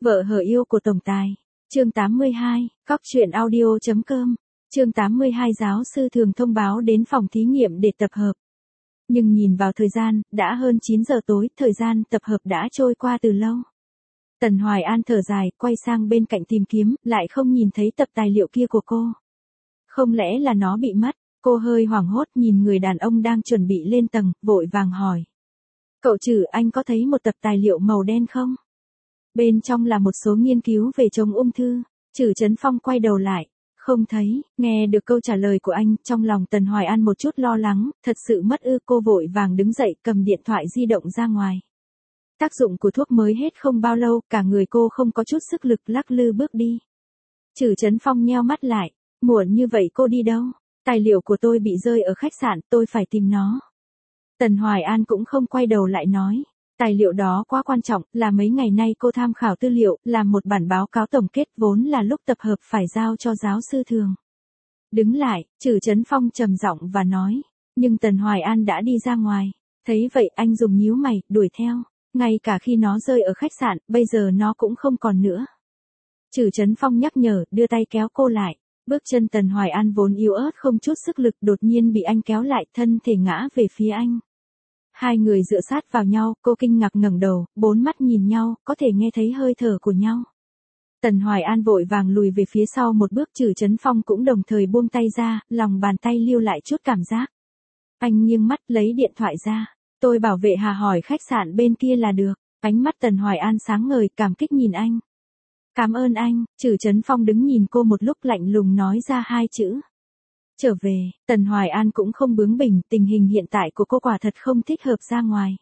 Vợ hờ yêu của tổng tài. Chương 82, Cóc truyện audio.com. Chương 82 giáo sư thường thông báo đến phòng thí nghiệm để tập hợp. Nhưng nhìn vào thời gian, đã hơn 9 giờ tối, thời gian tập hợp đã trôi qua từ lâu. Tần Hoài An thở dài, quay sang bên cạnh tìm kiếm, lại không nhìn thấy tập tài liệu kia của cô. Không lẽ là nó bị mất? Cô hơi hoảng hốt nhìn người đàn ông đang chuẩn bị lên tầng, vội vàng hỏi. Cậu Trử, anh có thấy một tập tài liệu màu đen không? Bên trong là một số nghiên cứu về chống ung thư. Trử Chấn Phong quay đầu lại. Không thấy. Nghe được câu trả lời của anh, trong lòng Tần Hoài An một chút lo lắng, thật sự mất ư. Cô vội vàng đứng dậy, cầm điện thoại di động ra ngoài. Tác dụng của thuốc mới hết không bao lâu, cả người cô không có chút sức lực, lắc lư bước đi. Trử Chấn Phong nheo mắt lại. Muộn như vậy cô đi đâu? Tài liệu của tôi bị rơi ở khách sạn, tôi phải tìm nó. Tần Hoài An cũng không quay đầu lại nói. Tài liệu đó quá quan trọng, là mấy ngày nay cô tham khảo tư liệu, làm một bản báo cáo tổng kết, vốn là lúc tập hợp phải giao cho giáo sư thường. Đứng lại, Trử Chấn Phong trầm giọng và nói. Nhưng Tần Hoài An đã đi ra ngoài. Thấy vậy anh dùng nhíu mày, đuổi theo. Ngay cả khi nó rơi ở khách sạn, bây giờ nó cũng không còn nữa. Trử Chấn Phong nhắc nhở, đưa tay kéo cô lại. Bước chân Tần Hoài An vốn yếu ớt không chút sức lực, đột nhiên bị anh kéo lại, thân thể ngã về phía anh. Hai người dựa sát vào nhau, cô kinh ngạc ngẩng đầu, bốn mắt nhìn nhau, có thể nghe thấy hơi thở của nhau. Tần Hoài An vội vàng lùi về phía sau một bước, Trử Chấn Phong cũng đồng thời buông tay ra, lòng bàn tay lưu lại chút cảm giác. Anh nghiêng mắt lấy điện thoại ra. Tôi bảo vệ Hà hỏi khách sạn bên kia là được. Ánh mắt Tần Hoài An sáng ngời, cảm kích nhìn anh. Cảm ơn anh. Trử Chấn Phong đứng nhìn cô một lúc, lạnh lùng nói ra hai chữ. Trở về. Tần Hoài An cũng không bướng bỉnh, tình hình hiện tại của cô quả thật không thích hợp ra ngoài.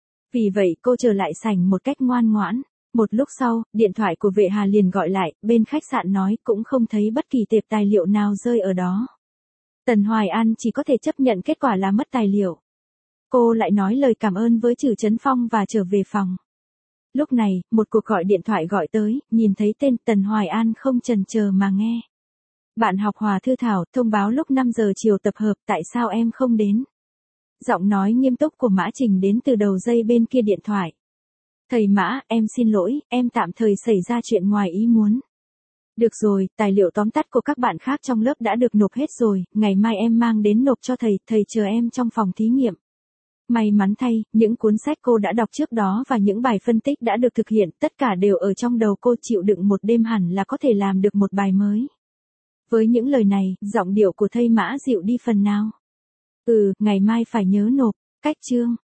Vì vậy cô trở lại sảnh một cách ngoan ngoãn. Một lúc sau, điện thoại của vệ Hà liền gọi lại, bên khách sạn nói cũng không thấy bất kỳ tệp tài liệu nào rơi ở đó. Tần Hoài An chỉ có thể chấp nhận kết quả là mất tài liệu. Cô lại nói lời cảm ơn với Trử Chấn Phong và trở về phòng. Lúc này, một cuộc gọi điện thoại gọi tới, nhìn thấy tên Tần Hoài An không chần chờ mà nghe. Bạn học Hòa Thư Thảo, thông báo lúc 5 giờ chiều tập hợp, tại sao em không đến? Giọng nói nghiêm túc của Mã Trình đến từ đầu dây bên kia điện thoại. Thầy Mã, em xin lỗi, em tạm thời xảy ra chuyện ngoài ý muốn. Được rồi, tài liệu tóm tắt của các bạn khác trong lớp đã được nộp hết rồi, ngày mai em mang đến nộp cho thầy chờ em trong phòng thí nghiệm. May mắn thay, những cuốn sách cô đã đọc trước đó và những bài phân tích đã được thực hiện, tất cả đều ở trong đầu cô, chịu đựng một đêm hẳn là có thể làm được một bài mới. Với những lời này, giọng điệu của thầy Mã dịu đi phần nào. Ngày mai phải nhớ nộp. Cách chương.